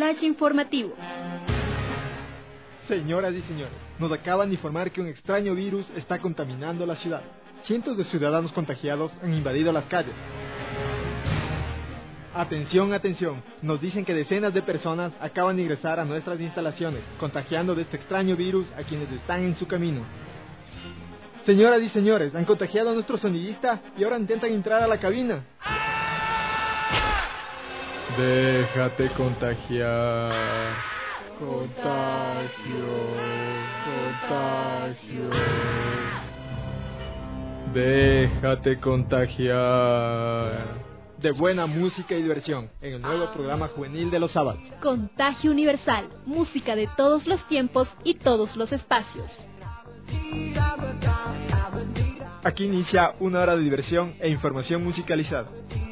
Flash informativo. Señoras y señores, nos acaban de informar que un extraño virus está contaminando la ciudad. Cientos de ciudadanos contagiados han invadido las calles. Atención, atención, nos dicen que decenas de personas acaban de ingresar a nuestras instalaciones, contagiando de este extraño virus a quienes están en su camino. Señoras y señores, han contagiado a nuestro sonidista y ahora intentan entrar a la cabina. Déjate contagiar. Contagio. Déjate contagiar. De buena música y diversión en el nuevo programa juvenil de los sábados. Contagio Universal, música de todos los tiempos y todos los espacios. Aquí inicia una hora de diversión e información musicalizada.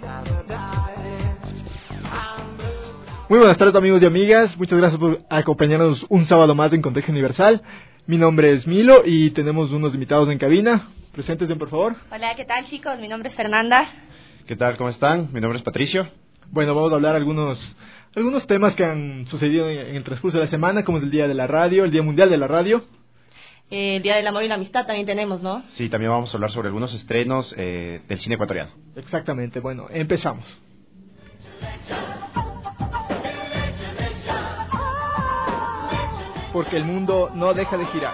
Muy buenas tardes, amigos y amigas, muchas gracias por acompañarnos un sábado más en Contagio Universal. Mi nombre es Milo y tenemos unos invitados en cabina. Preséntense, por favor. Hola, ¿qué tal, chicos? Mi nombre es Fernanda. ¿Qué tal? ¿Cómo están? Mi nombre es Patricio. Bueno, vamos a hablar algunos temas que han sucedido en el transcurso de la semana, como es el Día de la Radio, el Día Mundial de la Radio. El Día del Amor y la Amistad también tenemos, ¿no? Sí, también vamos a hablar sobre algunos estrenos del cine ecuatoriano. Exactamente, bueno, empezamos. Porque el mundo no deja de girar.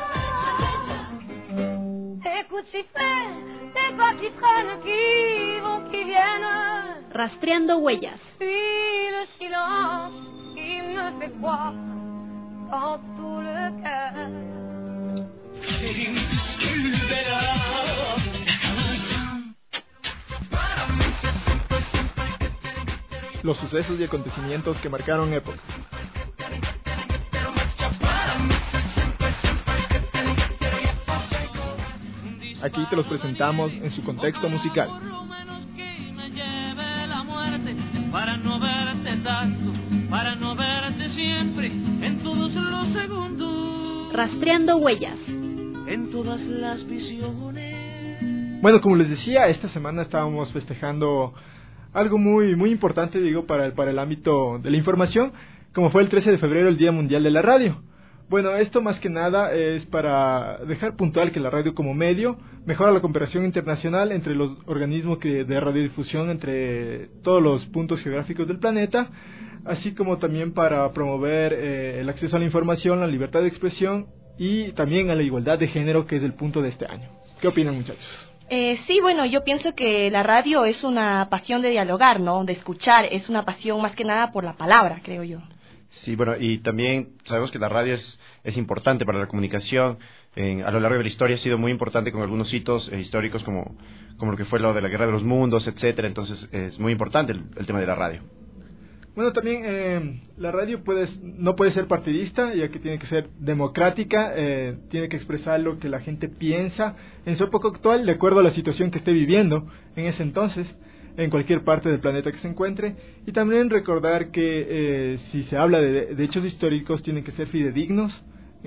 Rastreando huellas. Los sucesos y acontecimientos que marcaron épocas. Aquí te los presentamos en su contexto musical. Para no verte tanto, para no verte siempre, en todos los segundos. Rastreando huellas. En todas las visiones. Bueno, como les decía, esta semana estábamos festejando algo muy importante, para el ámbito de la información, como fue el 13 de febrero, el Día Mundial de la Radio. Bueno, esto más que nada es para dejar puntual que la radio como medio mejora la cooperación internacional entre los organismos de radiodifusión entre todos los puntos geográficos del planeta, así como también para promover el acceso a la información, la libertad de expresión y también a la igualdad de género, que es el punto de este año. ¿Qué opinan, muchachos? Sí, bueno, yo pienso que la radio es una pasión de dialogar, ¿no? De escuchar, es una pasión más que nada por la palabra, creo yo. Sí, bueno, y también sabemos que la radio es importante para la comunicación. A lo largo de la historia ha sido muy importante con algunos hitos históricos como lo que fue lo de la Guerra de los Mundos, etcétera. Entonces es muy importante el tema de la radio. Bueno, también la radio no puede ser partidista, ya que tiene que ser democrática, tiene que expresar lo que la gente piensa en su época actual, de acuerdo a la situación que esté viviendo en ese entonces, en cualquier parte del planeta que se encuentre, y también recordar que si se habla de hechos históricos tienen que ser fidedignos,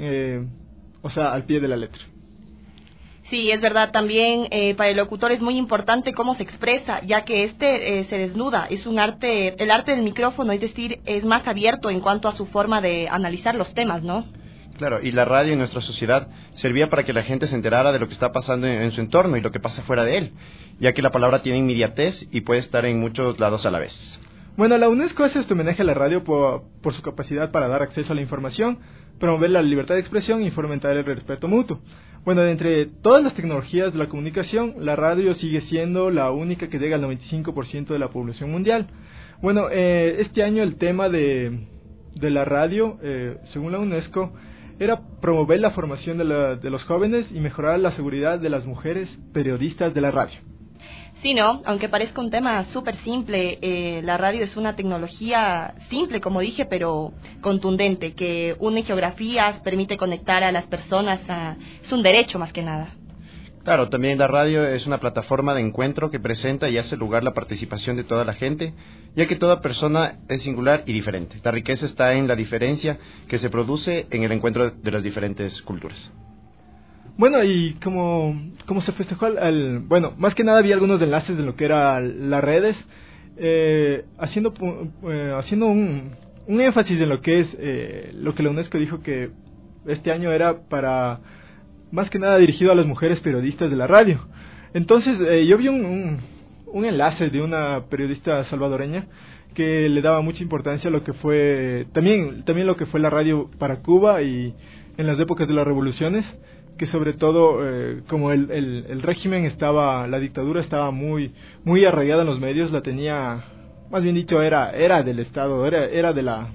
o sea, al pie de la letra. Sí, es verdad, también para el locutor es muy importante cómo se expresa, ya que se desnuda, es un arte, el arte del micrófono, es decir, es más abierto en cuanto a su forma de analizar los temas, ¿no? Claro, y la radio en nuestra sociedad servía para que la gente se enterara de lo que está pasando en su entorno y lo que pasa fuera de él, ya que la palabra tiene inmediatez y puede estar en muchos lados a la vez. Bueno, la UNESCO hace este homenaje a la radio por su capacidad para dar acceso a la información, promover la libertad de expresión y fomentar el respeto mutuo. Bueno, de entre todas las tecnologías de la comunicación, la radio sigue siendo la única que llega al 95% de la población mundial. Bueno, este año el tema de la radio, según la UNESCO, era promover la formación de los jóvenes y mejorar la seguridad de las mujeres periodistas de la radio. Sí, ¿no? Aunque parezca un tema súper simple, la radio es una tecnología simple, como dije, pero contundente, que une geografías, permite conectar a las personas, es un derecho más que nada. Claro, también la radio es una plataforma de encuentro que presenta y hace lugar la participación de toda la gente, ya que toda persona es singular y diferente. La riqueza está en la diferencia que se produce en el encuentro de las diferentes culturas. Bueno, y como se festejó bueno, más que nada había algunos enlaces de lo que eran las redes, haciendo un un énfasis en lo que es lo que la UNESCO dijo que este año era para, más que nada dirigido a las mujeres periodistas de la radio. Entonces yo vi un enlace de una periodista salvadoreña que le daba mucha importancia a lo que fue también lo que fue la radio para Cuba y en las épocas de las revoluciones, que sobre todo como el régimen estaba, la dictadura estaba muy arraigada en los medios, la tenía, más bien dicho, era del Estado, era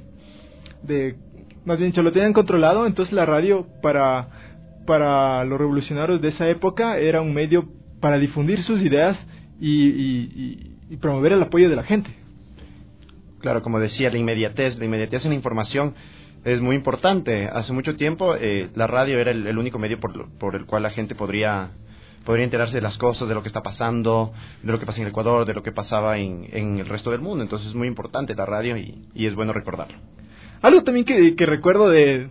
más bien dicho, lo tenían controlado. Entonces la radio para los revolucionarios de esa época era un medio para difundir sus ideas y promover el apoyo de la gente. Claro, como decía, la inmediatez en la información es muy importante. Hace mucho tiempo la radio era el único medio por el cual la gente podría enterarse de las cosas, de lo que está pasando, de lo que pasa en el Ecuador, de lo que pasaba en el resto del mundo. Entonces es muy importante la radio y es bueno recordarlo. Algo también que recuerdo de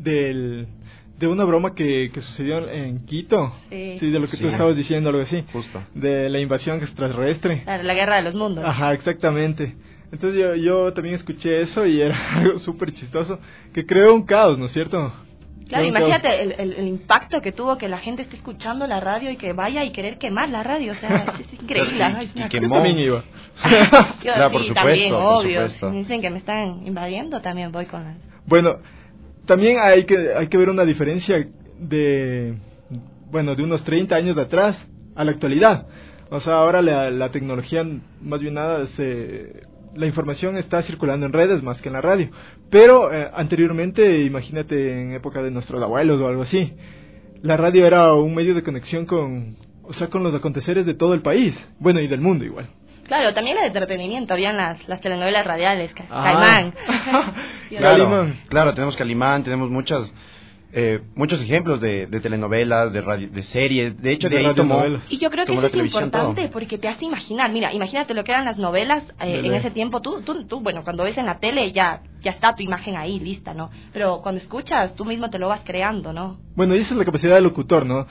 una broma que sucedió en Quito, sí, de lo que tú estabas diciendo, algo así, justo, de la invasión extraterrestre, la guerra de los mundos. Ajá, exactamente. Entonces yo también escuché eso y era algo súper chistoso, que creó un caos, ¿no es cierto? Claro, imagínate el impacto que tuvo que la gente esté escuchando la radio y que vaya y querer quemar la radio, o sea, es increíble. Y quemó. Yo también iba. Yo claro, sí, por supuesto, también, por obvio. supuesto. Si dicen que me están invadiendo, también voy con las... Bueno, también hay que ver una diferencia de unos 30 años atrás a la actualidad. O sea, ahora la tecnología, más bien nada, la información está circulando en redes más que en la radio. Pero anteriormente, imagínate en época de nuestros abuelos o algo así, la radio era un medio de conexión con los aconteceres de todo el país, bueno, y del mundo igual. Claro, también la de entretenimiento, habían las telenovelas radiales, Calimán. Claro, tenemos Calimán, tenemos muchos ejemplos de telenovelas, de series, de hecho de ahí tomó. Y yo creo que eso es importante porque te hace imaginar, imagínate lo que eran las novelas en ese tiempo, tú, bueno, cuando ves en la tele ya está tu imagen ahí lista, ¿no? Pero cuando escuchas, tú mismo te lo vas creando, ¿no? Bueno, y esa es la capacidad del locutor, ¿no?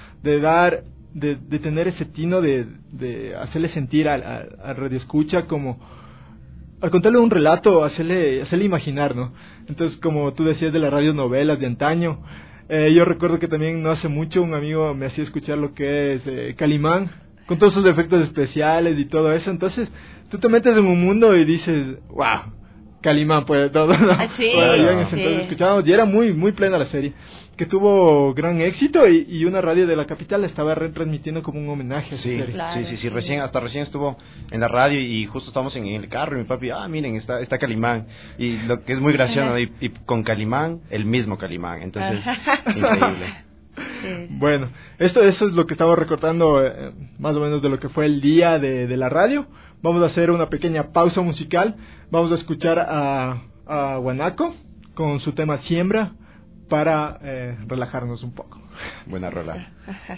De tener ese tino de hacerle sentir al radioescucha como, al contarle un relato, hacerle imaginar, ¿no? Entonces, como tú decías de las radionovelas de antaño, yo recuerdo que también no hace mucho un amigo me hacía escuchar lo que es Calimán, con todos sus efectos especiales y todo eso. Entonces, tú te metes en un mundo y dices, wow, Calimán puede todo, ¿no? Sí, bueno, en ese entonces escuchábamos y era muy plena la serie, que tuvo gran éxito y una radio de la capital la estaba retransmitiendo como un homenaje a esa serie. Claro, sí, recién estuvo en la radio y justo estábamos en el carro y mi papi, miren, está Calimán, y lo que es muy gracioso, y con Calimán, el mismo Calimán, entonces, increíble. Sí. Bueno, eso es lo que estaba recortando más o menos de lo que fue el día de la radio. Vamos a hacer una pequeña pausa musical. Vamos a escuchar a Guanaco con su tema Siembra para relajarnos un poco. Buena rola.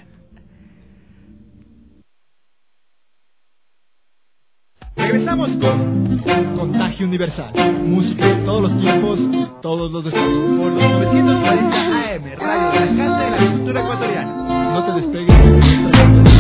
Regresamos con Contagio Universal, música de todos los tiempos, todos los espacios. Por los 940 AM, Radio de la Casa de la Cultura Ecuatoriana. No te despegues de nuestra sintonía.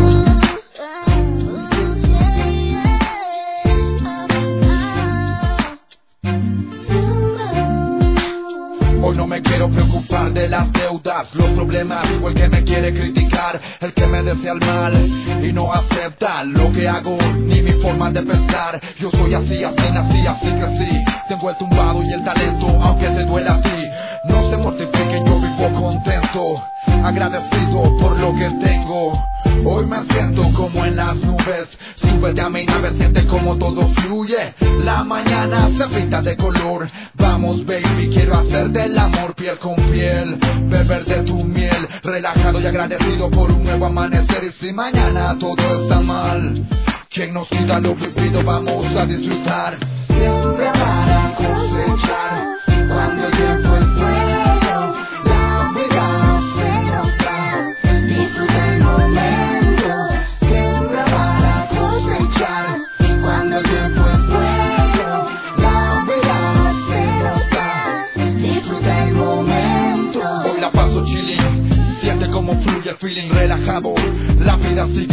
Hoy no me quiero preocupar de las deudas, los problemas, o el que me quiere criticar, el que me desea el mal y no acepta lo que hago, ni mi forma de pensar. Yo soy así nací, así crecí. Tengo el tumbado y el talento, aunque te duela a ti. No se mortifiquen, yo vivo contento, agradecido por lo que tengo. Hoy me siento como en las nubes, súbete a mi nave, siente como todo fluye. La mañana se pinta de color, vamos baby, quiero hacer del amor piel con piel, beber de tu miel, relajado y agradecido por un nuevo amanecer. Y si mañana todo está mal, quien nos quita lo vivido, vamos a disfrutar. Siempre para cosechar, cuando el tiempo es bueno, la vida se nos da. Disfruta el momento, siempre para cosechar, cuando el tiempo es bueno, la vida se nos da. Disfruta el momento. Hoy la paso chilling, siente como fluye el feeling relajado, la vida sigue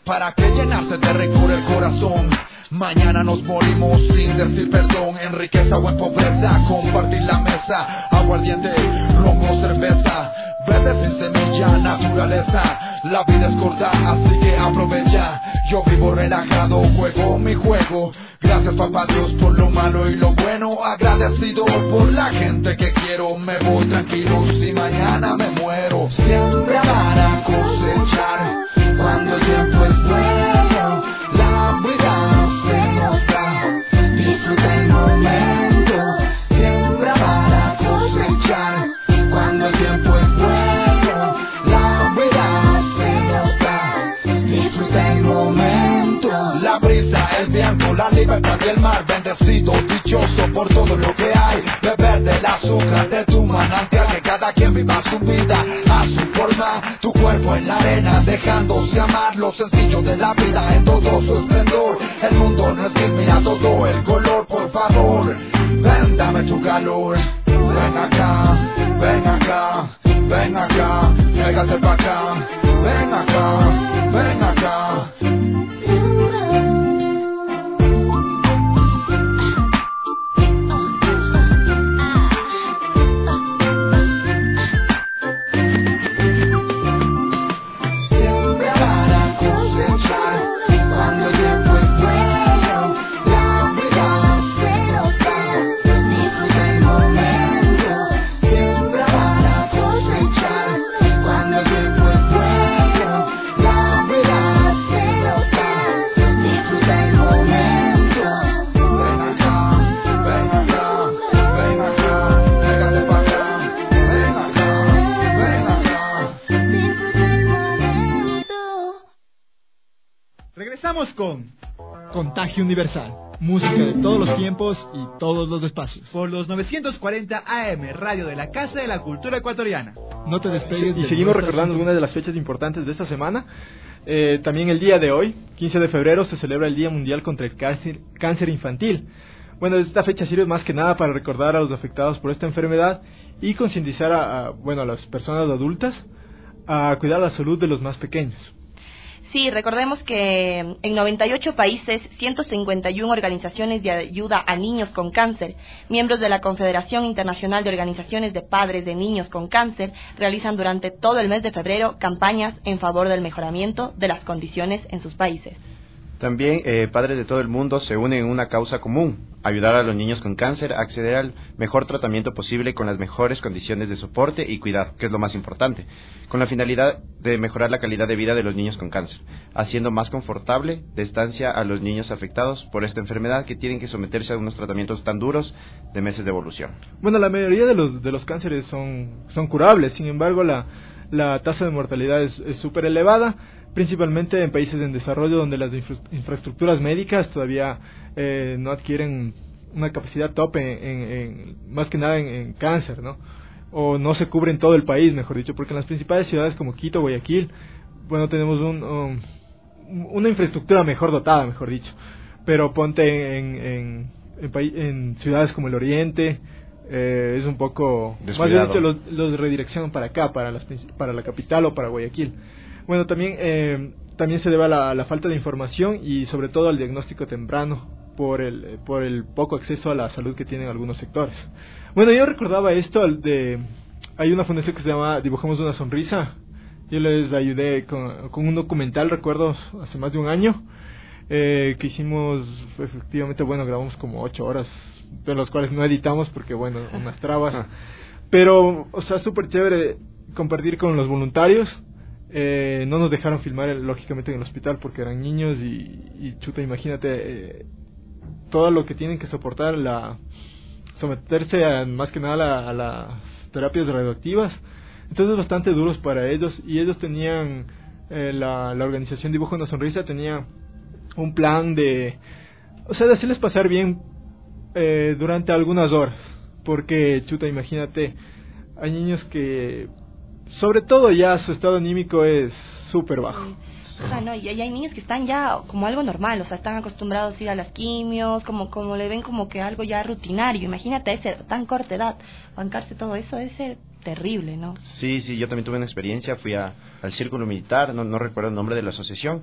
¿Para qué llenarse de rencor el corazón? Mañana nos morimos sin decir perdón. En riqueza o en pobreza, compartir la mesa. Aguardiente, romo, cerveza. Verde sin semilla, naturaleza. La vida es corta, así que aprovecha. Yo vivo relajado, juego mi juego. Gracias papá Dios por lo malo y lo bueno. Agradecido por la gente que quiero. Me voy tranquilo si mañana me muero. Siempre para cosechar cuando el tiempo es bueno. La vida se nos da, disfruta el momento. Siempre para cosechar cuando el tiempo es bueno. La vida se nos da, disfruta el momento. La brisa, el viento, la libertad y el mar. Bendecido, dichoso por todo lo que hay. Beber del azúcar de tu manantial. Que cada quien viva su vida a su forma. Tu cuerpo en la arena, dejándose amar. Lo sencillo de la vida en todo su esplendor. El mundo no es gris, mira todo el color. Por favor, ven, dame tu calor. Ven acá, ven acá, ven acá. Pégate pa' acá. Ven acá, ven acá. Regresamos con Contagio Universal, música de todos los tiempos y todos los espacios. Por los 940 AM, Radio de la Casa de la Cultura Ecuatoriana. No te despegues. Y seguimos recordando algunas de las fechas importantes de esta semana. También el día de hoy, 15 de febrero, se celebra el Día Mundial contra el Cáncer Infantil. Bueno, esta fecha sirve más que nada para recordar a los afectados por esta enfermedad y concientizar a las personas adultas a cuidar la salud de los más pequeños. Sí, recordemos que en 98 países, 151 organizaciones de ayuda a niños con cáncer, miembros de la Confederación Internacional de Organizaciones de Padres de Niños con Cáncer, realizan durante todo el mes de febrero campañas en favor del mejoramiento de las condiciones en sus países. También padres de todo el mundo se unen en una causa común: ayudar a los niños con cáncer a acceder al mejor tratamiento posible con las mejores condiciones de soporte y cuidado, que es lo más importante, con la finalidad de mejorar la calidad de vida de los niños con cáncer, haciendo más confortable de estancia a los niños afectados por esta enfermedad, que tienen que someterse a unos tratamientos tan duros de meses de evolución. Bueno, la mayoría de los cánceres son curables, sin embargo la tasa de mortalidad es súper elevada, principalmente en países en desarrollo donde las infraestructuras médicas todavía no adquieren una capacidad tope más que nada en cáncer, ¿no? O no se cubre en todo el país, mejor dicho, porque en las principales ciudades como Quito, Guayaquil, bueno, tenemos una infraestructura mejor dotada, mejor dicho, pero ponte en ciudades como el Oriente, es un poco descuidado. Más bien dicho, los redireccionan para acá, para la capital o para Guayaquil. Bueno, también se debe a la falta de información y sobre todo al diagnóstico temprano por el poco acceso a la salud que tienen algunos sectores. Bueno, yo recordaba esto hay una fundación que se llama Dibujemos una Sonrisa. Yo les ayudé con un documental, recuerdo, hace más de un año, que hicimos, efectivamente, bueno, grabamos como 8 horas, de las cuales no editamos porque, bueno, unas trabas. Pero, o sea, súper chévere compartir con los voluntarios. No nos dejaron filmar lógicamente en el hospital porque eran niños y chuta, imagínate todo lo que tienen que soportar, someterse más que nada a las terapias radioactivas. Entonces es bastante duros para ellos, y ellos tenían la organización Dibujo una Sonrisa tenía un plan de hacerles pasar bien durante algunas horas, porque chuta, imagínate, hay niños que sobre todo ya su estado anímico es súper bajo. No, y hay niños que están ya como algo normal, o sea, están acostumbrados a ir a las quimios, como le ven como que algo ya rutinario. Imagínate a esa tan corta edad, bancarse todo eso debe ser terrible, ¿no? Sí, yo también tuve una experiencia, fui al Círculo Militar, no recuerdo el nombre de la asociación,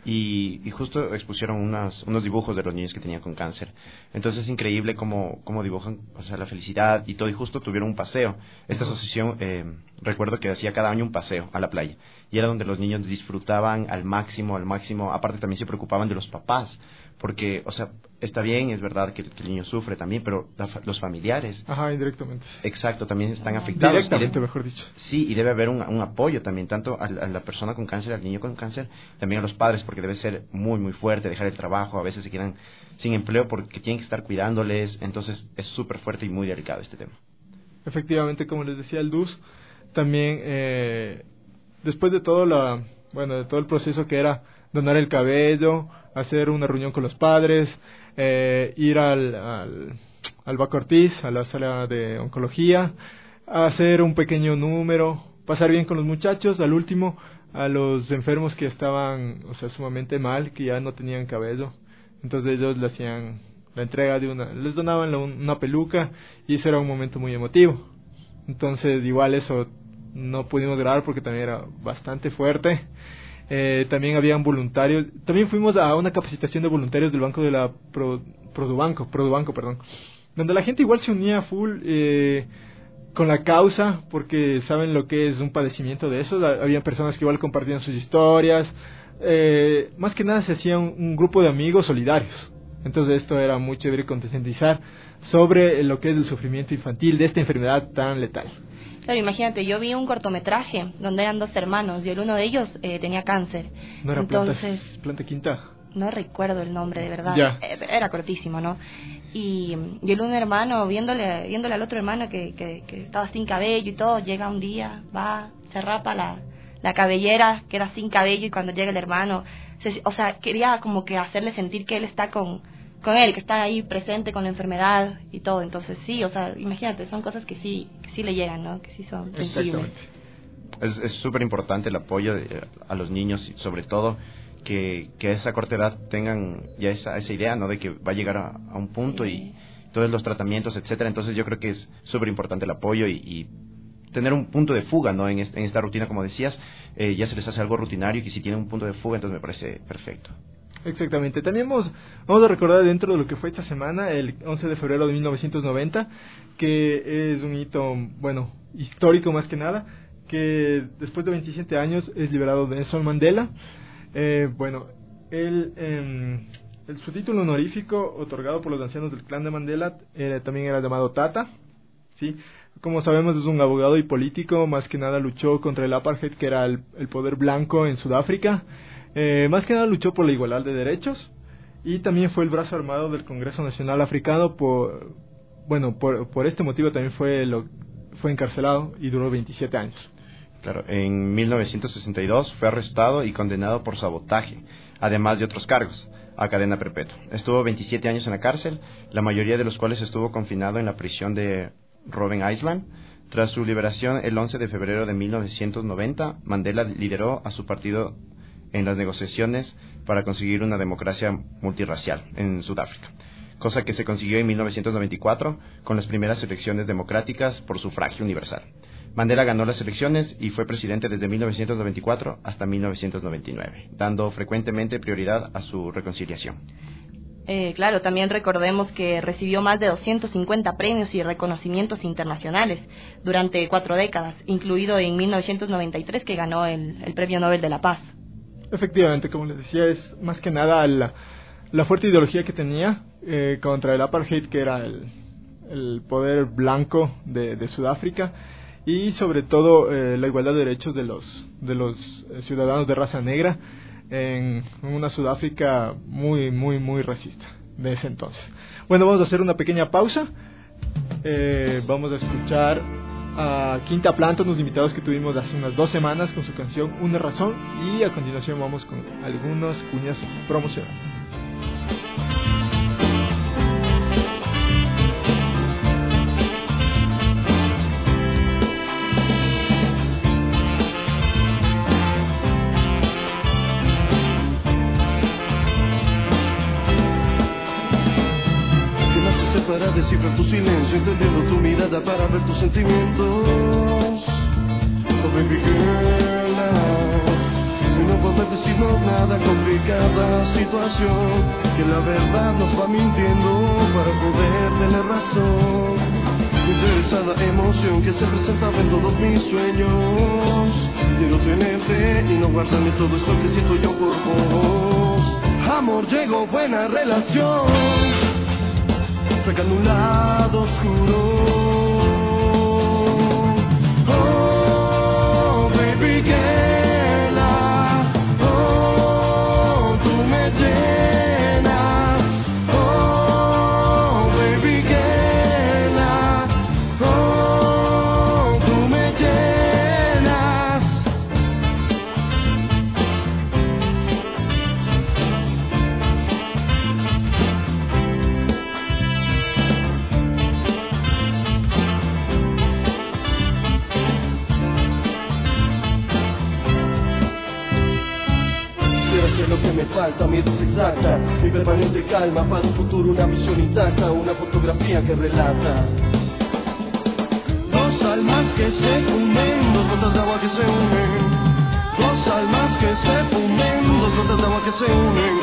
y justo expusieron unos dibujos de los niños que tenían con cáncer. Entonces es increíble cómo dibujan, o sea, la felicidad y todo, y justo tuvieron un paseo. Esta asociación, recuerdo que hacía cada año un paseo a la playa, y era donde los niños disfrutaban al máximo, aparte también se preocupaban de los papás, porque, o sea, está bien, es verdad que el niño sufre también, pero los familiares... Ajá, indirectamente. Exacto, también están afectados. Directamente, mejor dicho. Sí, y debe haber un apoyo también, tanto a la persona con cáncer, al niño con cáncer, también a los padres, porque debe ser muy, muy fuerte dejar el trabajo, a veces se quedan sin empleo porque tienen que estar cuidándoles, entonces es súper fuerte y muy delicado este tema. Efectivamente, como les decía el DUS, también después de todo de todo el proceso que era donar el cabello, hacer una reunión con los padres, ir al Baco Ortiz, a la sala de oncología, hacer un pequeño número, pasar bien con los muchachos, al último a los enfermos que estaban, o sea, sumamente mal, que ya no tenían cabello, entonces ellos le hacían la entrega les donaban una peluca, y eso era un momento muy emotivo. Entonces igual eso no pudimos grabar porque también era bastante fuerte. También habían voluntarios, también fuimos a una capacitación de voluntarios del banco de la Produbanco, donde la gente igual se unía full con la causa, porque saben lo que es un padecimiento de eso. Había personas que igual compartían sus historias, más que nada se hacía un grupo de amigos solidarios. Entonces esto era muy chévere, concientizar sobre lo que es el sufrimiento infantil de esta enfermedad tan letal. Claro, imagínate, yo vi un cortometraje donde eran dos hermanos y el uno de ellos tenía cáncer. ¿No era Entonces, Planta Quinta? No recuerdo el nombre, de verdad. Ya. Era cortísimo, ¿no? Y el un hermano, viéndole al otro hermano que estaba sin cabello y todo, llega un día, va, se rapa la cabellera, queda sin cabello, y cuando llega el hermano, quería como que hacerle sentir que él está con él, que está ahí presente con la enfermedad y todo. Entonces sí, o sea, imagínate, son cosas que sí le llegan, ¿no? Que sí son sensibles. Es súper importante el apoyo a los niños, y sobre todo que a esa corta edad tengan ya esa idea, ¿no? De que va a llegar a un punto, y todos los tratamientos, etcétera. Entonces yo creo que es súper importante el apoyo y tener un punto de fuga, ¿no? En esta rutina, como decías, ya se les hace algo rutinario, y que si tienen un punto de fuga, entonces me parece perfecto. Exactamente. También vamos a recordar dentro de lo que fue esta semana, el 11 de febrero de 1990, que es un hito, histórico más que nada, que después de 27 años es liberado Nelson Mandela. Su título honorífico otorgado por los ancianos del clan de Mandela también era llamado Tata, ¿sí? Como sabemos, es un abogado y político, más que nada luchó contra el apartheid, que era el poder blanco en Sudáfrica. Más que nada luchó por la igualdad de derechos, y también fue el brazo armado del Congreso Nacional Africano. Por este motivo también fue encarcelado y duró 27 años. Claro, en 1962 fue arrestado y condenado por sabotaje, además de otros cargos, a cadena perpetua. Estuvo 27 años en la cárcel, la mayoría de los cuales estuvo confinado en la prisión de Robben Island. Tras su liberación el 11 de febrero de 1990, Mandela lideró a su partido en las negociaciones para conseguir una democracia multirracial en Sudáfrica, cosa que se consiguió en 1994 con las primeras elecciones democráticas por sufragio universal. Mandela ganó las elecciones y fue presidente desde 1994 hasta 1999, dando frecuentemente prioridad a su reconciliación. Claro, también recordemos que recibió más de 250 premios y reconocimientos internacionales durante 4 décadas, incluido en 1993, que ganó el Premio Nobel de la Paz. Efectivamente, como les decía, es más que nada la fuerte ideología que tenía contra el apartheid, que era el poder blanco de Sudáfrica, y sobre todo la igualdad de derechos de los ciudadanos de raza negra en una Sudáfrica muy, muy, muy racista de ese entonces. Bueno, vamos a hacer una pequeña pausa. Vamos a escuchar a Quinta Planta, unos invitados que tuvimos hace unas 2 semanas con su canción Una Razón, y a continuación vamos con algunas cuñas promocionales. Para descifrar tu silencio, entendiendo tu mirada para ver tus sentimientos. Oh baby girl, no poder decirnos nada, complicada situación, que la verdad nos va mintiendo para poder tener razón. Interesada emoción que se presentaba en todos mis sueños. Quiero tenerte y no guardarme todo esto que siento yo por vos. Amor, llegó buena relación, sacando un lado oscuro. Oh, baby girl, oh, tú me llenas. Oh, baby girl, oh, tú me llenas. Hacer lo que me falta, mi dosis exacta, mi permanente calma para un futuro, una visión intacta, una fotografía que relata. Dos almas que se funden, dos gotas de agua que se unen. Dos almas que se funden, dos gotas de agua que se unen.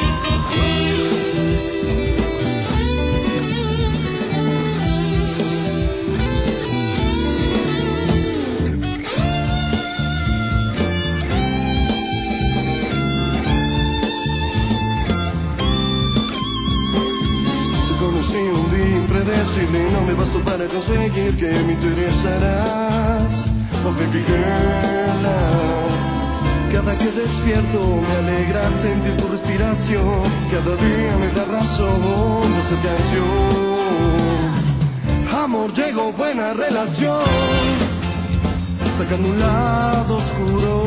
No me bastó para conseguir que me interesarás. Oh baby girl, cada que despierto me alegra sentir tu respiración. Cada día me da razón de esa canción. Amor, llegó buena relación, sacando un lado oscuro.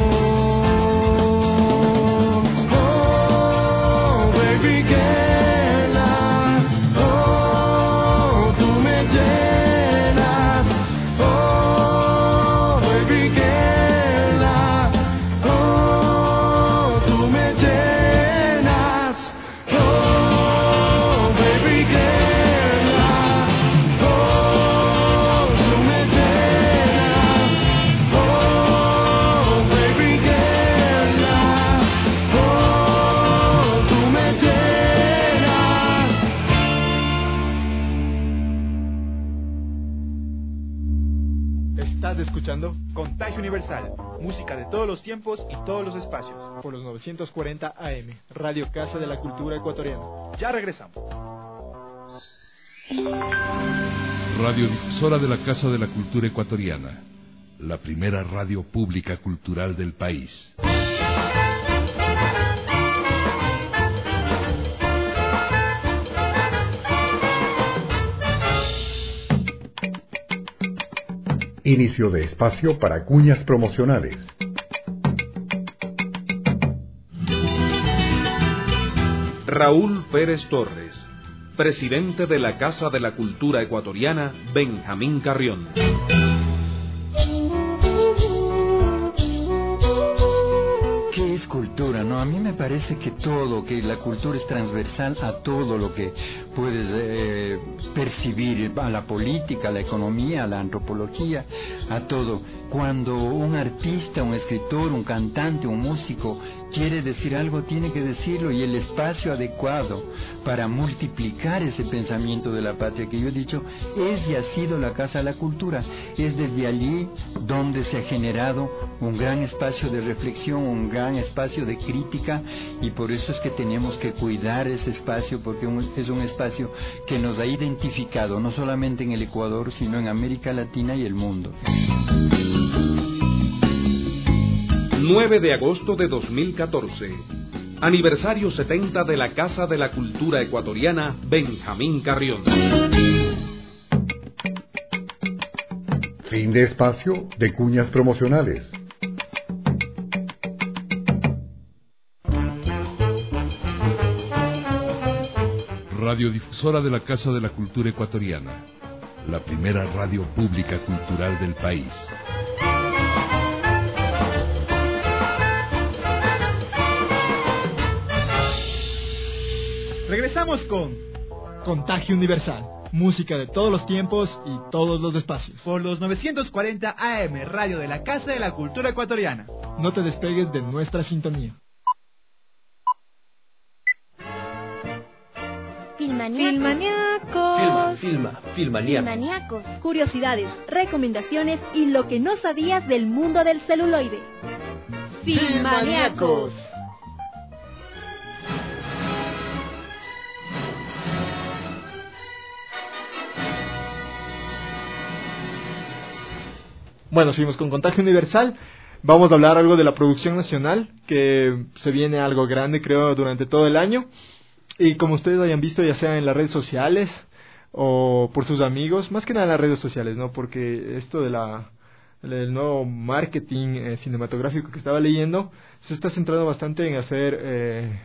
Oh baby girl, llenas, oh baby girl, oh tú me llenas, oh baby girl, oh tú me llenas, oh baby girl, oh tú me llenas. Estás escuchando Contagio Universal, música de todos los tiempos y todos los espacios. por los 940 AM, Radio Casa de la Cultura Ecuatoriana. Ya regresamos. Radiodifusora de la Casa de la Cultura Ecuatoriana, la primera radio pública cultural del país. Inicio de espacio para cuñas promocionales. Raúl Pérez Torres, presidente de la Casa de la Cultura Ecuatoriana, Benjamín Carrión. ¿Qué es cultura? No, a mí me parece que la cultura es transversal a todo lo que puedes percibir, a la política, a la economía, a la antropología, a todo. Cuando un artista, un escritor, un cantante, un músico quiere decir algo, tiene que decirlo, y el espacio adecuado para multiplicar ese pensamiento de la patria que yo he dicho es y ha sido la Casa de la Cultura. Es desde allí donde se ha generado un gran espacio de reflexión, un gran espacio de crítica, y por eso es que tenemos que cuidar ese espacio, porque es un espacio que nos ha identificado no solamente en el Ecuador, sino en América Latina y el mundo. 9 de agosto de 2014. Aniversario 70 de la Casa de la Cultura Ecuatoriana, Benjamín Carrión. Fin de espacio de cuñas promocionales. Radiodifusora de la Casa de la Cultura Ecuatoriana, la primera radio pública cultural del país. Regresamos con Contagio Universal, música de todos los tiempos y todos los espacios. por los 940 AM, Radio de la Casa de la Cultura Ecuatoriana. No te despegues de nuestra sintonía. Filmaníacos. Curiosidades, recomendaciones y lo que no sabías del mundo del celuloide. Filmaníacos. Bueno, seguimos con Contagio Universal. Vamos a hablar algo de la producción nacional, que se viene algo grande, creo, durante todo el año. Y como ustedes hayan visto, ya sea en las redes sociales o por sus amigos, más que nada en las redes sociales, ¿no? Porque esto del nuevo marketing cinematográfico que estaba leyendo, se está centrando bastante en hacer,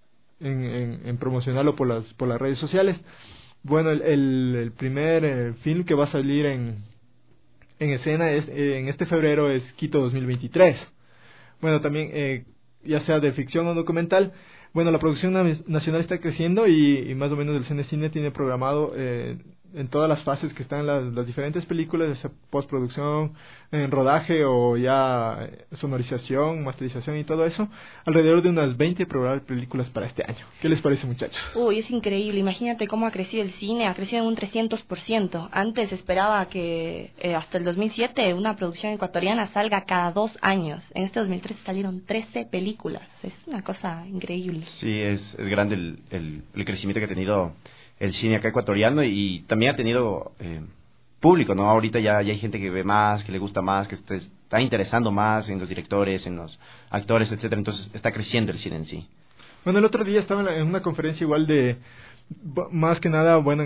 en promocionarlo por las redes sociales. Bueno, el primer film que va a salir en escena en este febrero es Quito 2023. Bueno, también ya sea de ficción o documental, bueno, la producción nacional está creciendo y más o menos el Cine tiene programado en todas las fases que están las diferentes películas, ya sea postproducción, en rodaje o ya sonorización, masterización y todo eso, alrededor de unas 20 probables películas para este año. ¿Qué les parece, muchachos? Uy, es increíble. Imagínate cómo ha crecido el cine, ha crecido en un 300%. Antes esperaba que hasta el 2007 una producción ecuatoriana salga cada 2 años. En este 2013 salieron 13 películas. Es una cosa increíble. Sí, es grande el crecimiento que ha tenido el cine acá ecuatoriano y también ha tenido público, ¿no? Ahorita ya hay gente que ve más, que le gusta más, que está interesando más en los directores, en los actores, etcétera. Entonces está creciendo el cine en sí. Bueno, el otro día estaba en una conferencia igual más que nada, bueno,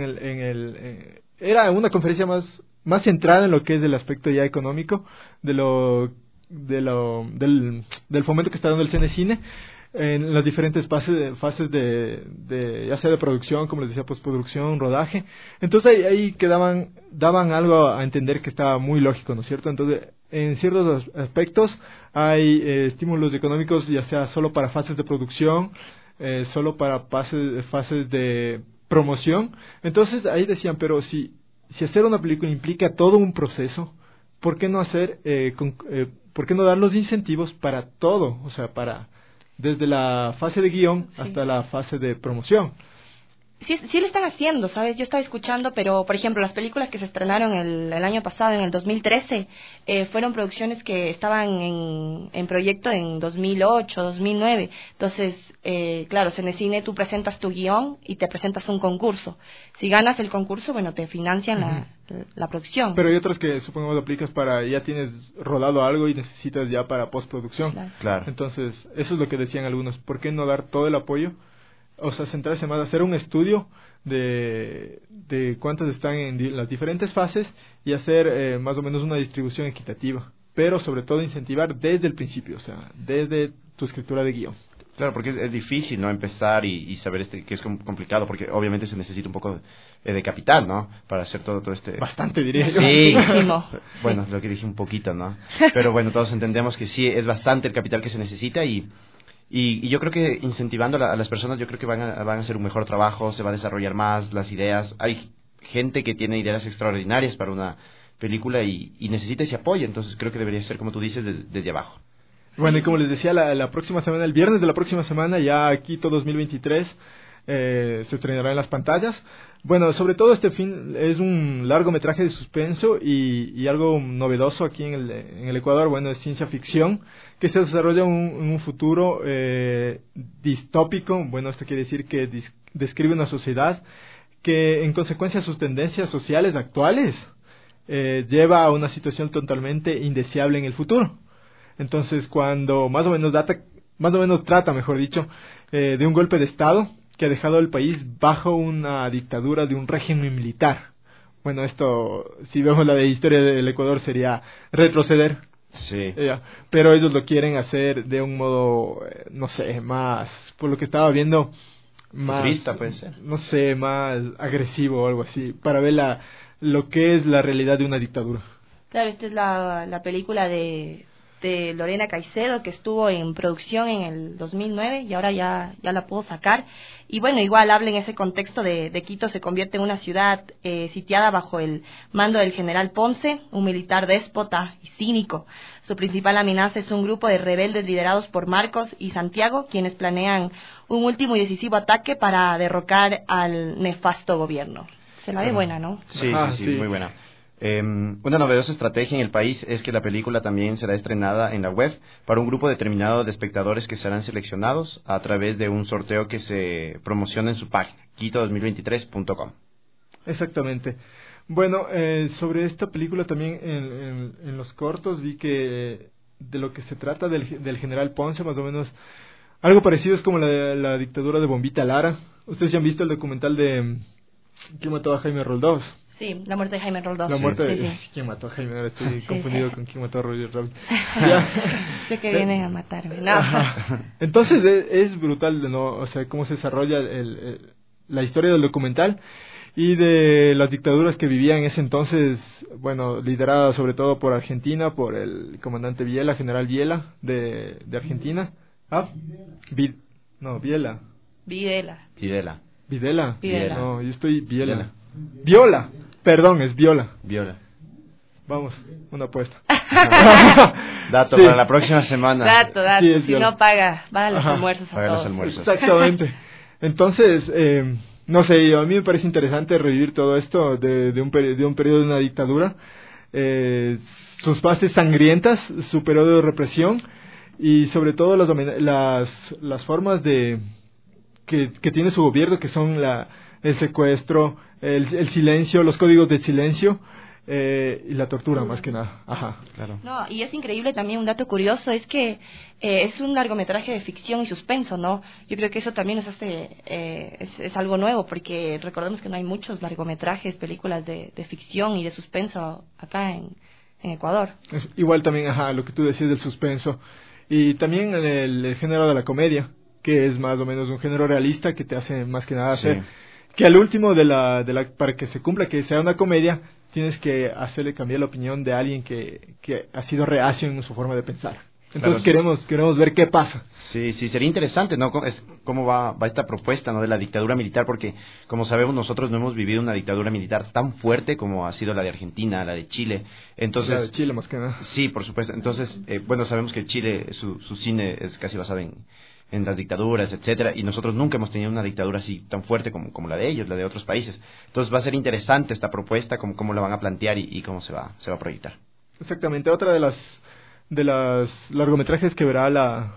era una conferencia más centrada en lo que es el aspecto ya económico del fomento que está dando el cine en las diferentes fases de ya sea de producción, como les decía, postproducción, rodaje. Entonces ahí daban algo a entender que estaba muy lógico, ¿no es cierto? Entonces, en ciertos aspectos hay estímulos económicos, ya sea solo para fases de producción, solo para fases de promoción. Entonces ahí decían, pero si hacer una película implica todo un proceso, ¿por qué no por qué no dar los incentivos para todo? O sea, desde la fase de guión hasta la fase de promoción. Sí lo están haciendo, ¿sabes? Yo estaba escuchando, pero, por ejemplo, las películas que se estrenaron el año pasado, en el 2013, fueron producciones que estaban en proyecto en 2008, 2009. Entonces, claro, en el cine tú presentas tu guión y te presentas un concurso. Si ganas el concurso, bueno, te financian la producción. Pero hay otras que, supongo, lo aplicas ya tienes rodado algo y necesitas ya para postproducción. Claro. Entonces, eso es lo que decían algunos. ¿Por qué no dar todo el apoyo? O sea, centrarse más, hacer un estudio de cuántas están en las diferentes fases y hacer más o menos una distribución equitativa, pero sobre todo incentivar desde el principio, o sea, desde tu escritura de guión. Claro, porque es difícil, ¿no? Empezar y saber que es complicado, porque obviamente se necesita un poco de capital, ¿no? Para hacer todo este... Bastante, diría yo. Sí. Bueno, lo que dije un poquito, ¿no? Pero bueno, todos entendemos que sí, es bastante el capital que se necesita y yo creo que incentivando a las personas, yo creo que van a hacer un mejor trabajo, se va a desarrollar más las ideas. Hay gente que tiene ideas extraordinarias para una película y necesita ese apoyo, entonces creo que debería ser, como tú dices, desde abajo. Bueno, y como les decía, la próxima semana, el viernes de la próxima semana, ya Quito 2023, se estrenará en las pantallas. Bueno, sobre todo este film es un largometraje de suspenso y algo novedoso aquí en el Ecuador. Bueno, es ciencia ficción que se desarrolla en un futuro distópico. Bueno, esto quiere decir que describe una sociedad que, en consecuencia de sus tendencias sociales actuales, lleva a una situación totalmente indeseable en el futuro. Entonces, cuando más o menos trata, mejor dicho, de un golpe de Estado que ha dejado el país bajo una dictadura de un régimen militar. Bueno, esto, si vemos la historia del Ecuador, sería retroceder. Sí. Pero ellos lo quieren hacer de un modo, no sé, más, por lo que estaba viendo, más... Futurista, puede ser. No sé, más agresivo o algo así, para ver lo que es la realidad de una dictadura. Claro, esta es la película de de Lorena Caicedo, que estuvo en producción en el 2009 y ahora ya la pudo sacar. Y bueno, igual habla en ese contexto de Quito se convierte en una ciudad sitiada bajo el mando del general Ponce, un militar déspota y cínico. Su principal amenaza es un grupo de rebeldes liderados por Marcos y Santiago, quienes planean un último y decisivo ataque para derrocar al nefasto gobierno. Se la ve buena, ¿no? Sí, muy buena. Una novedosa estrategia en el país es que la película también será estrenada en la web para un grupo determinado de espectadores que serán seleccionados a través de un sorteo que se promociona en su página, quito2023.com. Exactamente. Bueno, sobre esta película también en los cortos vi que de lo que se trata del general Ponce, más o menos algo parecido es como la dictadura de Bombita Lara. ¿Ustedes ya han visto el documental de ¿Quién mató a Jaime Roldós? Sí, la muerte de Jaime Roldós. La muerte sí. ¿Quién mató a Jaime? Ahora estoy confundido con quién mató a Roger Rabbit. Sé que vienen a matarme. No. Entonces es brutal, ¿no? O sea, cómo se desarrolla la historia del documental y de las dictaduras que vivían en ese entonces, bueno, liderada sobre todo por Argentina, por el comandante Viela, general Viela de Argentina. Videla. No, yo estoy Viela. Viola. Perdón, es Viola. Vamos, una apuesta. Dato para la próxima semana. Dato. Sí, si no paga los almuerzos a todos. Los almuerzos. Exactamente. Entonces, no sé, a mí me parece interesante revivir todo esto de un periodo de una dictadura, sus fases sangrientas, su periodo de represión y sobre todo las formas que tiene su gobierno, que son el secuestro, el silencio, los códigos de silencio y la tortura más que nada. Ajá, claro. No, y es increíble también, un dato curioso es que es un largometraje de ficción y suspenso, ¿no? Yo creo que eso también nos hace es algo nuevo, porque recordemos que no hay muchos largometrajes, películas de ficción y de suspenso acá en Ecuador. Igual también, lo que tú decías del suspenso y también el género de la comedia, que es más o menos un género realista que te hace más que nada hacer que al último para que se cumpla que sea una comedia tienes que hacerle cambiar la opinión de alguien que ha sido reacio en su forma de pensar. Entonces queremos ver qué pasa. Sí, sería interesante, ¿no? Cómo va esta propuesta, ¿no? De la dictadura militar, porque como sabemos nosotros no hemos vivido una dictadura militar tan fuerte como ha sido la de Argentina, la de Chile. Entonces, la de Chile más que nada. Sí, por supuesto. Entonces, bueno, sabemos que Chile, su cine es casi basado en las dictaduras, etcétera, y nosotros nunca hemos tenido una dictadura así tan fuerte como la de ellos, la de otros países. Entonces va a ser interesante esta propuesta, cómo la van a plantear y cómo se va a proyectar. Exactamente. Otra de las largometrajes que verá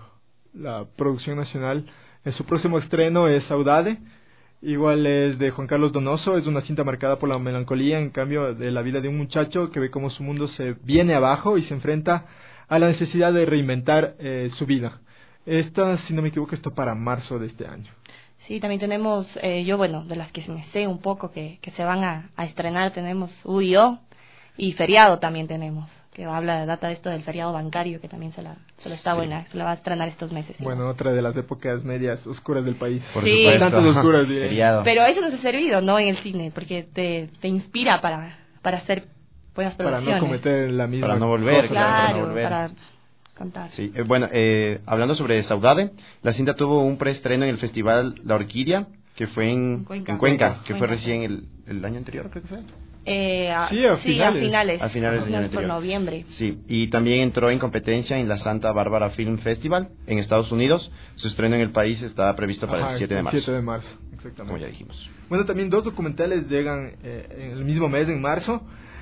la producción nacional en su próximo estreno es Saudade. Igual es de Juan Carlos Donoso, es una cinta marcada por la melancolía, en cambio, de la vida de un muchacho que ve cómo su mundo se viene abajo y se enfrenta a la necesidad de reinventar su vida. Esta, si no me equivoco, está para marzo de este año. Sí, también tenemos, de las que me sé un poco que se van a estrenar, tenemos U.I.O. y Feriado también tenemos, que data de esto del feriado bancario, que también se la va a estrenar estos meses. Bueno, otra de las épocas medias oscuras del país. Por supuesto. Tantas oscuras, feriado. Pero eso nos ha servido, ¿no? En el cine, porque te inspira para hacer buenas producciones. Para no cometer la misma Para no volver, claro, para no volver. Para contar. Sí, hablando sobre Saudade, la cinta tuvo un preestreno en el festival La Orquídea, que fue en Cuenca, que fue recién el año anterior, creo que fue. A finales del año anterior. Por noviembre. Sí, y también entró en competencia en la Santa Bárbara Film Festival en Estados Unidos. Su estreno en el país está previsto para el 7 de marzo. 7 de marzo, exactamente. Como ya dijimos. Bueno, también 2 documentales llegan en el mismo mes, en marzo.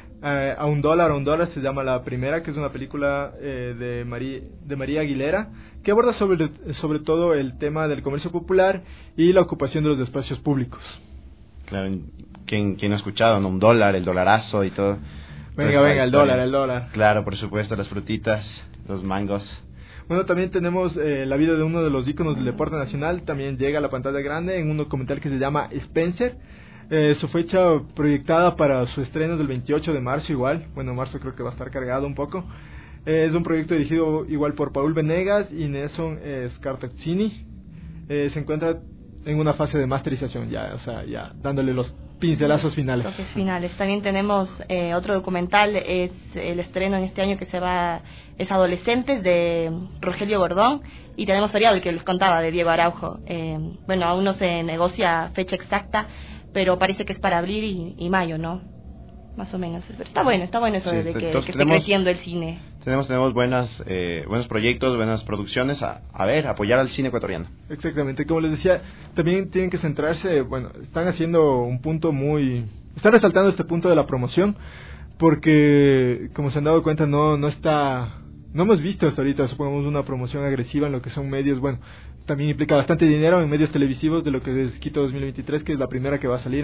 A $1 se llama la primera, que es una película de María Aguilera, que aborda sobre todo el tema del comercio popular y la ocupación de los espacios públicos. Claro, ¿quién no ha escuchado? ¿No? $1, el dolarazo y todo. Venga, el dólar. Claro, por supuesto, las frutitas, los mangos. Bueno, también tenemos la vida de uno de los íconos del deporte nacional, también llega a la pantalla grande en un documental que se llama Spencer. Su fecha proyectada para su estreno es del 28 de marzo igual. Bueno, marzo creo que va a estar cargado un poco. Es un proyecto dirigido igual por Paul Venegas y Nelson Scartazzini. Se encuentra en una fase de masterización ya dándole los pincelazos finales. Toques finales. También tenemos otro documental, es el estreno en este año es Adolescentes de Rogelio Gordón, y tenemos Feriado, el que les contaba, de Diego Araujo. Bueno, aún no se negocia fecha exacta, pero parece que es para abril y mayo, ¿no? Más o menos. Pero está bueno eso de que esté creciendo el cine. Tenemos buenos proyectos, buenas producciones, apoyar al cine ecuatoriano. Exactamente, como les decía, también tienen que centrarse, están haciendo están resaltando este punto de la promoción, porque como se han dado cuenta no hemos visto hasta ahorita, supongamos, una promoción agresiva en lo que son medios, también implica bastante dinero en medios televisivos de lo que es Quito 2023, que es la primera que va a salir,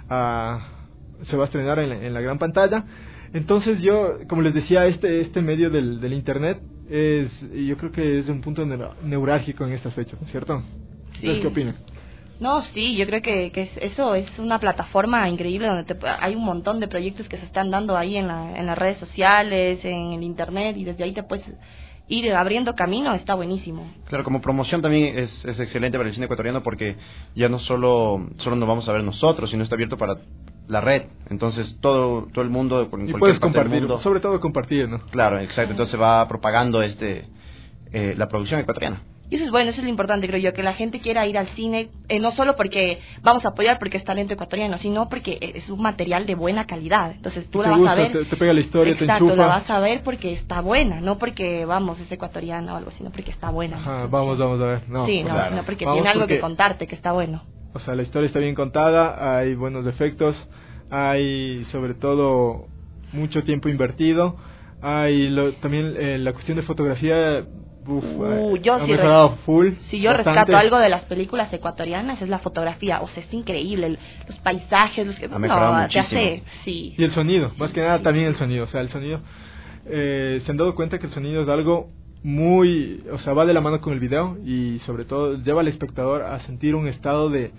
se va a estrenar en la gran pantalla. Entonces yo, como les decía, este medio del internet yo creo que es un punto neurálgico en estas fechas, ¿no es cierto? Sí. ¿Ustedes qué opinan? No, sí, yo creo que eso es una plataforma increíble donde hay un montón de proyectos que se están dando ahí en las redes sociales, en el internet, y desde ahí te puedes ir abriendo camino. Está buenísimo. Claro, como promoción también es excelente para el cine ecuatoriano, porque ya no solo nos vamos a ver nosotros, sino está abierto para la red, entonces todo el mundo, y puedes compartir, sobre todo compartir, ¿no? Claro, exacto, entonces va propagando la producción ecuatoriana. Y eso es bueno, eso es lo importante, creo yo, que la gente quiera ir al cine, no solo porque vamos a apoyar porque es talento ecuatoriano, sino porque es un material de buena calidad. Entonces tú la vas a ver. Te pega la historia, exacto, te enchufa. La vas a ver porque está buena, no porque, es ecuatoriana o algo, sino porque está buena. Ajá, vamos a ver. No, sí, sino porque tiene algo que contarte, que está bueno. O sea, la historia está bien contada, hay buenos efectos, hay sobre todo mucho tiempo invertido, hay también la cuestión de fotografía. Yo si yo rescato algo de las películas ecuatorianas es la fotografía, es increíble, los paisajes, ha mejorado muchísimo. Sí. Y el sonido, más que nada también el sonido, el sonido, se han dado cuenta que el sonido es algo muy, va de la mano con el video, y sobre todo lleva al espectador a sentir un estado de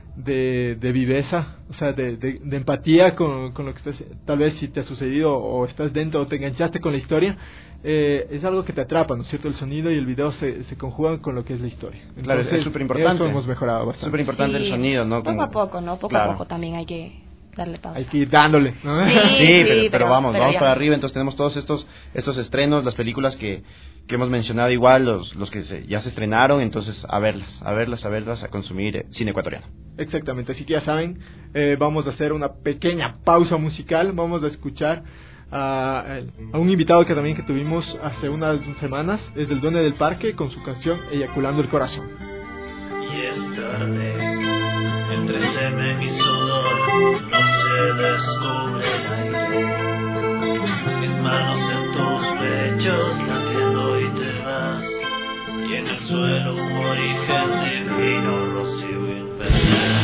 viveza, de empatía con lo que estás, tal vez si te ha sucedido o estás dentro o te enganchaste con la historia. Es algo que te atrapa, ¿no es cierto? El sonido y el video se conjugan con lo que es la historia. Entonces, claro, es súper importante. Eso hemos mejorado bastante. Súper importante el sonido, ¿no? Poco a poco, ¿no? Poco a poco también hay que darle pausa. Hay que ir dándole, ¿no? pero vamos para arriba. Entonces tenemos todos estos estrenos, las películas que hemos mencionado igual, los que ya se estrenaron, entonces a verlas, a consumir cine ecuatoriano. Exactamente, así que ya saben, vamos a hacer una pequeña pausa musical, vamos a escuchar a un invitado que tuvimos hace unas semanas, es el Duende del Parque, con su canción Eyaculando el Corazón. Y es tarde, entre semen y sudor, no se descubre el aire. Mis manos en tus pechos latiendo y te vas, y en el suelo un origen divino, rocío infernal.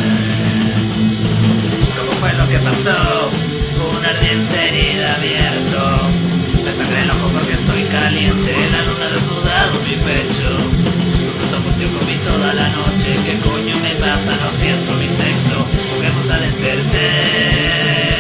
¿Cómo fue lo que pasó? Una ardiente herida abierto, me sangré el ojo porque estoy caliente, la luna desnudado mi pecho, tu fruto fustió comí toda la noche, ¿qué coño me pasa? No siento mi sexo, juguemos a despertar.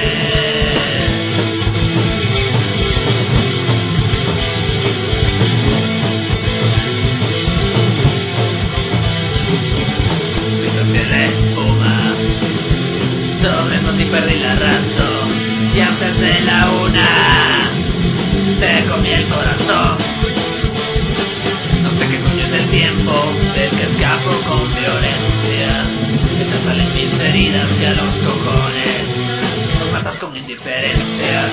Y perdí la razón, y antes de la una te comí el corazón. No sé qué coño es el tiempo del que escapo con violencia. Echas salen mis heridas y a los cojones nos matas con indiferencia.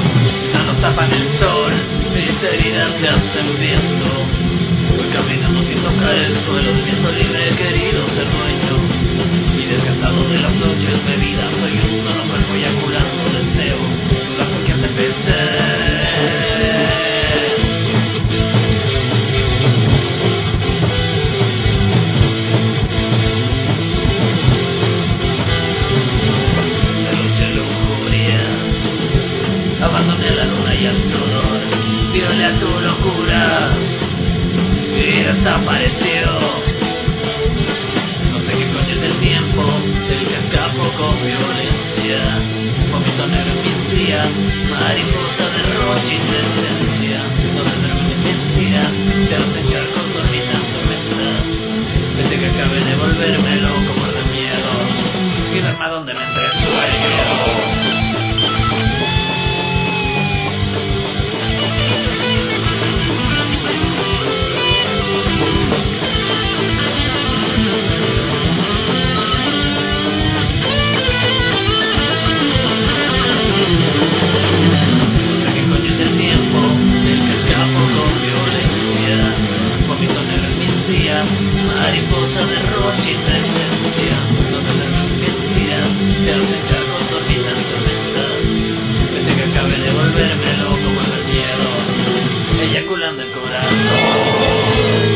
Tapan el sol, mis heridas se hacen viento. Voy caminando de los vientos libre, he querido ser dueño. Y desgastado de las noches bebidas, soy un solo cuerpo eyaculando deseo. Bajo que hace pesar. Abandoné la luna y el sudor, viole a tu locura y desapareció. No sé qué coño es el tiempo del que escapo con violencia. Vomito negro en mis días, mariposa de roche y de esencia. No tendré mi mentira, te los echar con dormitas tormentas. Vete que acabe de volverme loco por el miedo y verme a donde me entre sueño. Mariposa de roche y de esencia, no tendrás mentira, te los echar con dormitas tormentas. Desde que acabe de volverme loco por el miedo, eyaculando el corazón.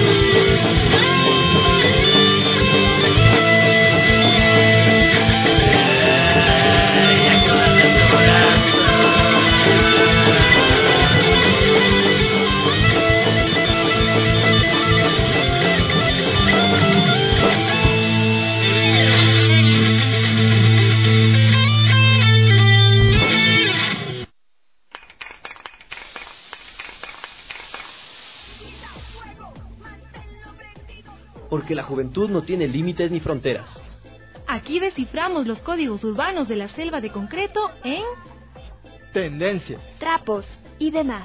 Porque la juventud no tiene límites ni fronteras. Aquí desciframos los códigos urbanos de la selva de concreto en tendencias, trapos y demás.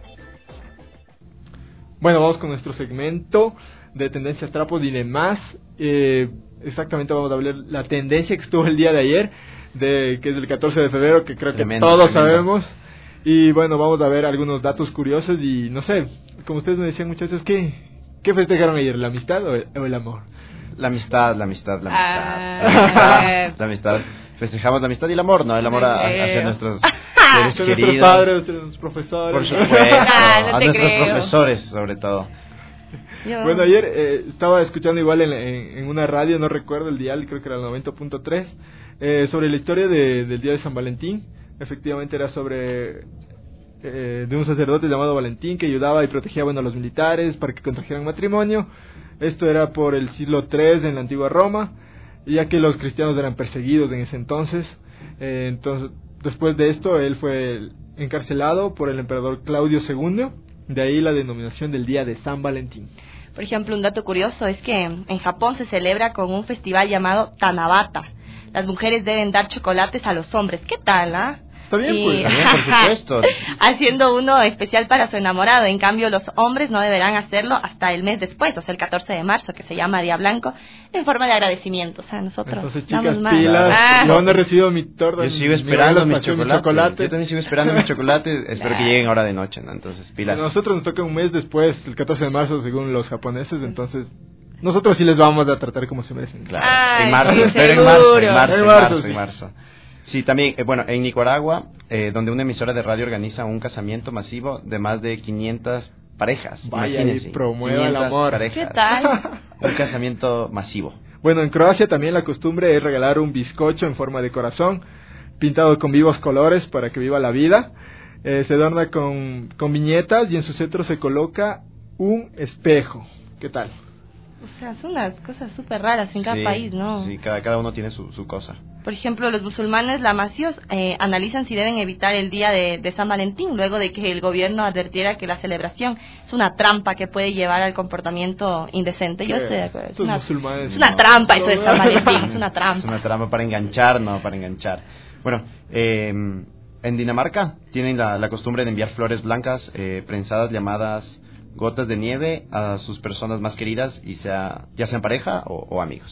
Bueno, vamos con nuestro segmento de tendencias, trapos y demás. Exactamente, vamos a ver la tendencia que estuvo el día de ayer, que es el 14 de febrero, que creo que todos sabemos. Y bueno, vamos a ver algunos datos curiosos y no sé, como ustedes me decían, muchachos, ¿qué festejaron ayer? ¿La amistad o el amor? La amistad. La amistad. Festejamos la amistad y el amor, ¿no? El amor hacia nuestros seres queridos. Nuestros padres, nuestros profesores. Por supuesto, a nuestros profesores, sobre todo. Bueno, ayer estaba escuchando igual en una radio, no recuerdo el dial, creo que era el 90.3, sobre la historia del día de San Valentín. Efectivamente era sobre de un sacerdote llamado Valentín que ayudaba y protegía a los militares para que contrajeran matrimonio. Esto era por el siglo III en la antigua Roma, ya que los cristianos eran perseguidos en ese entonces. Entonces, después de esto, él fue encarcelado por el emperador Claudio II, de ahí la denominación del día de San Valentín. Por ejemplo, un dato curioso es que en Japón se celebra con un festival llamado Tanabata. Las mujeres deben dar chocolates a los hombres. ¿Qué tal, ah? Está bien, pues. También, por supuesto. Haciendo uno especial para su enamorado. En cambio, los hombres no deberán hacerlo hasta el mes después, o sea, el 14 de marzo, que se llama Día Blanco, en forma de agradecimiento. O sea, nosotros. Entonces, chicas, pilas. Yo no he recibido mi torta. Yo sigo esperando mi chocolate. Yo también sigo esperando mi chocolate. Espero que lleguen ahora de noche, ¿no? Entonces, pilas. A nosotros nos toca un mes después, el 14 de marzo, según los japoneses. Entonces, nosotros sí les vamos a tratar como se merecen. Claro. En marzo, pero en marzo. Sí, también, bueno, en Nicaragua, donde una emisora de radio organiza un casamiento masivo de más de 500 parejas. Vaya, y promueve el amor. Parejas. ¿Qué tal? Un casamiento masivo. Bueno, en Croacia también la costumbre es regalar un bizcocho en forma de corazón, pintado con vivos colores para que viva la vida. Se adorna con viñetas y en su centro se coloca un espejo. ¿Qué tal? O sea, son unas cosas súper raras en cada país, ¿no? Sí, cada uno tiene su cosa. Por ejemplo, los musulmanes lamasios analizan si deben evitar el día de San Valentín, luego de que el gobierno advirtiera que la celebración es una trampa que puede llevar al comportamiento indecente. Yo estoy de acuerdo. Es una trampa eso de San Valentín, es una trampa. Es una trampa para enganchar, ¿no? Para enganchar. Bueno, en Dinamarca tienen la costumbre de enviar flores blancas prensadas llamadas gotas de nieve a sus personas más queridas, y ya sean pareja o amigos.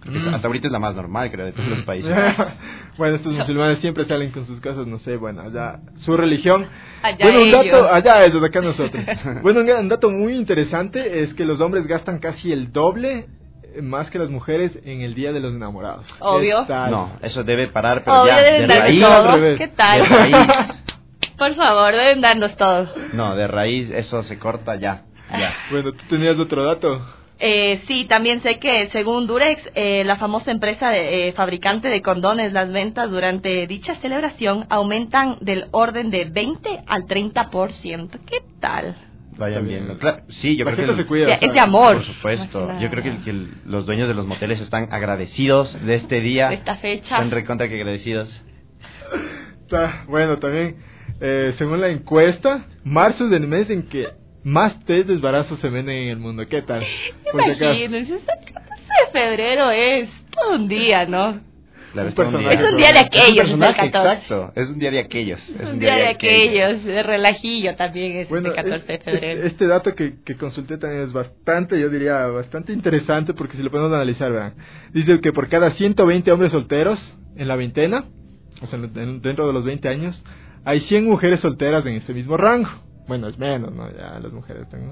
Hasta ahorita es la más normal, creo, de todos los países. Bueno, estos musulmanes siempre salen con sus casas, no sé, bueno, allá su religión. Allá bueno, un dato, ellos. allá ellos, acá nosotros. Bueno, un dato muy interesante es que los hombres gastan casi el doble más que las mujeres en el Día de los Enamorados. Obvio. No, eso debe parar, pero Obvio, ya, deben de raíz. todo. ¿Qué tal? De raíz. Por favor, deben darnos todo. No, de raíz eso se corta ya. Bueno, ¿tú tenías otro dato? Sí, también sé que según Durex, la famosa empresa fabricante de condones, las ventas durante dicha celebración aumentan del orden de 20 al 30%. ¿Qué tal? Vayan viendo. Claro, sí, yo La creo gente que se cuida, es de amor. Por supuesto. Yo creo que los dueños de los moteles están agradecidos de este día. De esta fecha. Están recontra que agradecidos. Bueno, también, según la encuesta, marzo es el mes en que más test de embarazo se venden en el mundo. ¿Qué tal? Imagínense, el 14 de febrero es todo un día, ¿no? Claro, es un día de aquellos, es el 14. Exacto, es un día de aquellos. Es un día de aquellos, de relajillo también es el 14 de febrero. Este dato que consulté también es bastante, yo diría, bastante interesante, porque si lo podemos analizar, vean. Dice que por cada 120 hombres solteros en la veintena, o sea, dentro de los 20 años, hay 100 mujeres solteras en ese mismo rango. Bueno, es menos, ¿no? Ya las mujeres están...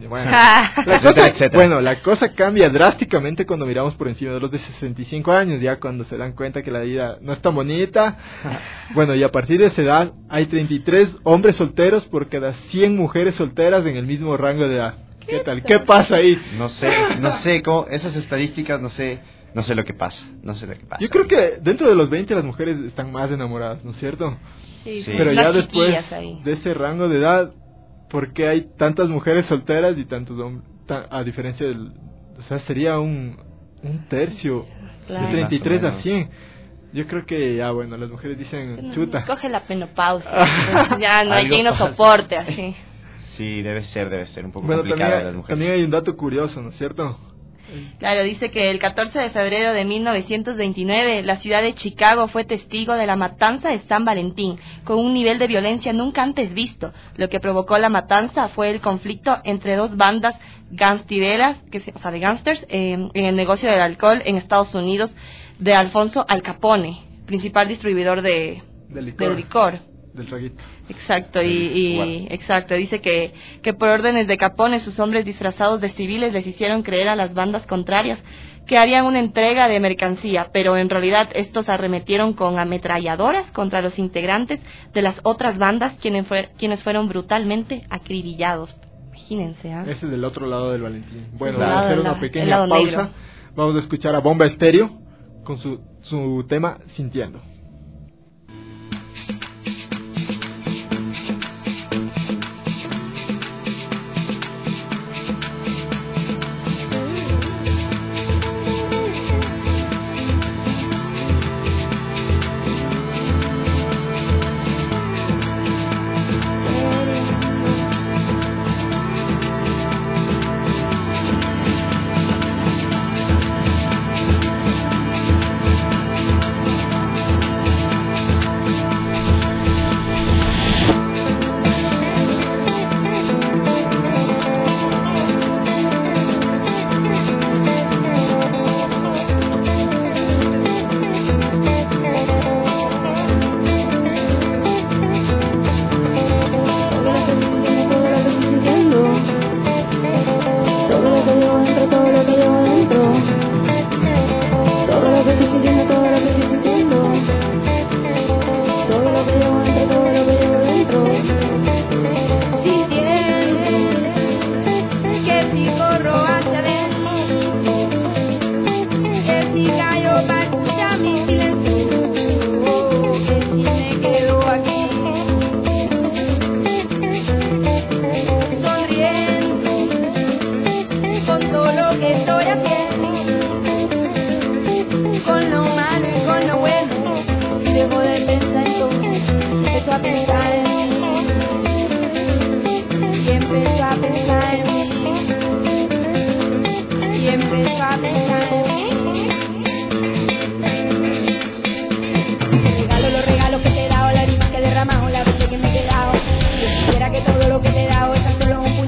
Bueno, la cosa cambia drásticamente cuando miramos por encima de los de 65 años, ya cuando se dan cuenta que la vida no es tan bonita. Bueno, y a partir de esa edad hay 33 hombres solteros por cada 100 mujeres solteras en el mismo rango de edad. ¿Qué tal? ¿Qué pasa ahí? No sé cómo, esas estadísticas, no sé lo que pasa. Yo creo que dentro de los 20 las mujeres están más enamoradas, ¿no es cierto? Sí. Pero ya después de ese rango de edad, ¿por qué hay tantas mujeres solteras y tantos hombres? A diferencia del... O sea, sería un tercio, claro. De 33 a 100. Yo creo que ya, bueno, las mujeres dicen, chuta. Coge la menopausia, pues ya no hay quien nos soporte así. Sí, debe ser un poco complicado de las mujeres. También hay un dato curioso, ¿no es cierto? Claro, dice que el 14 de febrero de 1929 la ciudad de Chicago fue testigo de la matanza de San Valentín, con un nivel de violencia nunca antes visto. Lo que provocó la matanza fue el conflicto entre dos bandas gangsteras, de gangsters, en el negocio del alcohol en Estados Unidos, de Alfonso Al Capone, principal distribuidor del licor. Del traguito. Exacto, exacto, dice que por órdenes de Capone sus hombres disfrazados de civiles les hicieron creer a las bandas contrarias que harían una entrega de mercancía, pero en realidad estos arremetieron con ametralladoras contra los integrantes de las otras bandas, quienes fueron brutalmente acribillados. Imagínense, ¿eh? Ese es del otro lado del Valentín. Bueno, vamos a hacer una pequeña pausa. Negro. Vamos a escuchar a Bomba Estéreo con su tema Sintiendo.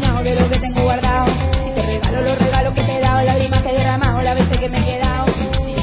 que me he quedado. Si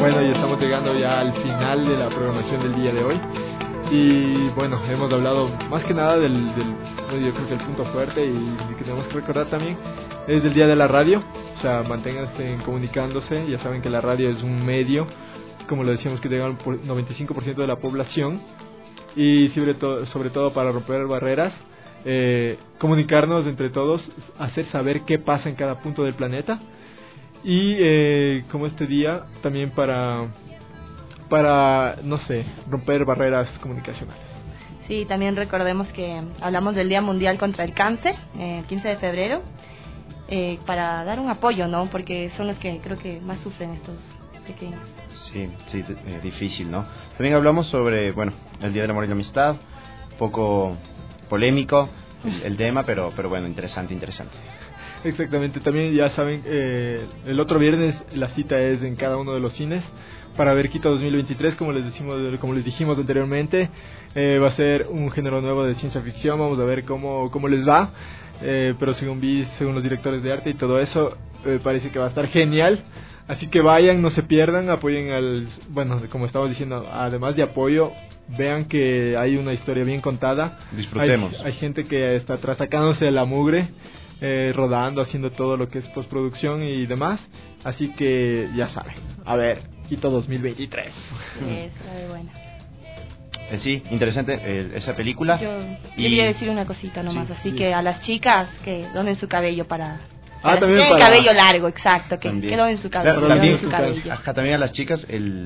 Bueno, y estamos llegando ya al final de la programación del día de hoy. Y bueno, hemos hablado más que nada del yo creo que el punto fuerte y que tenemos que recordar también es del día de la radio. O sea, manténganse comunicándose. Ya saben que la radio es un medio, como lo decíamos, que llega al 95% de la población. Y sobre todo para romper barreras, comunicarnos entre todos, hacer saber qué pasa en cada punto del planeta. Y como este día también para no sé, romper barreras comunicacionales. Sí, también recordemos que hablamos del Día Mundial contra el Cáncer, el 15 de febrero, para dar un apoyo, ¿no? Porque son los que creo que más sufren estos pequeños. Sí, difícil, ¿no? También hablamos sobre, bueno, el Día del Amor y la Amistad, un poco polémico el tema, pero bueno, interesante. Exactamente, también ya saben, el otro viernes la cita es en cada uno de los cines para ver Quito 2023, como les dijimos anteriormente. Va a ser un género nuevo de ciencia ficción, vamos a ver cómo les va, pero según los directores de arte y todo eso, parece que va a estar genial, así que vayan, no se pierdan, apoyen bueno, como estamos diciendo, además de apoyo, vean que hay una historia bien contada, disfrutemos. Hay gente que está atrás sacándose de la mugre, rodando, haciendo todo lo que es postproducción y demás, así que ya saben, a ver, Quito 2023. Sí, está bueno. Sí, interesante esa película. Yo quería decir una cosita nomás, sí, así que a las chicas que donen su cabello para también el cabello largo, exacto, que donen su cabello. También a las chicas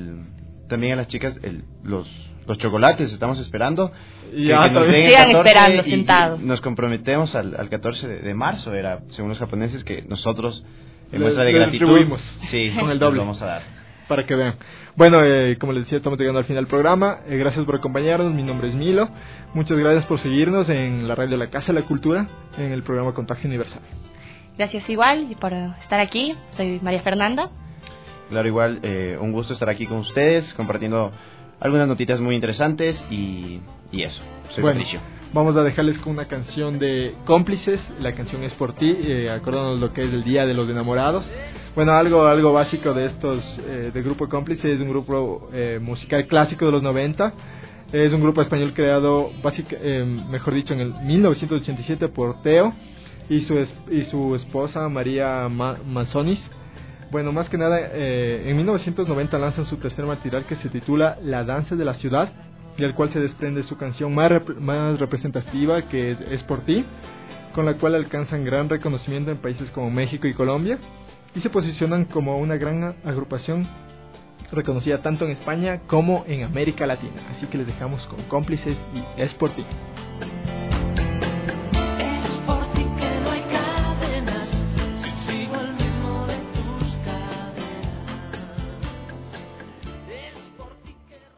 los chocolates estamos esperando. Ya, que nos den sigan esperando sentados. Nos comprometemos al 14 de marzo, era según los japoneses, que nosotros en muestra de gratitud con el doble vamos a dar. Para que vean. Bueno, como les decía, estamos llegando al final del programa. Gracias por acompañarnos. Mi nombre es Milo. Muchas gracias por seguirnos en la radio de la Casa de la Cultura, en el programa Contagio Universal. Gracias igual por estar aquí. Soy María Fernanda. Claro, igual, un gusto estar aquí con ustedes, compartiendo algunas notitas muy interesantes y eso. Soy Patricio. Vamos a dejarles con una canción de Cómplices. La canción es por ti, acordándonos lo que es el Día de los Enamorados. Bueno, algo básico de estos, de Grupo Cómplices, es un grupo musical clásico de los 90. Es un grupo español creado, mejor dicho, en el 1987 por Teo y su esposa María Manzonis. Bueno, más que nada, en 1990 lanzan su tercer material que se titula La Danza de la Ciudad, del cual se desprende su canción más representativa, que es Por Ti, con la cual alcanzan gran reconocimiento en países como México y Colombia, y se posicionan como una gran agrupación reconocida tanto en España como en América Latina. Así que les dejamos con Cómplices y Es Por Ti.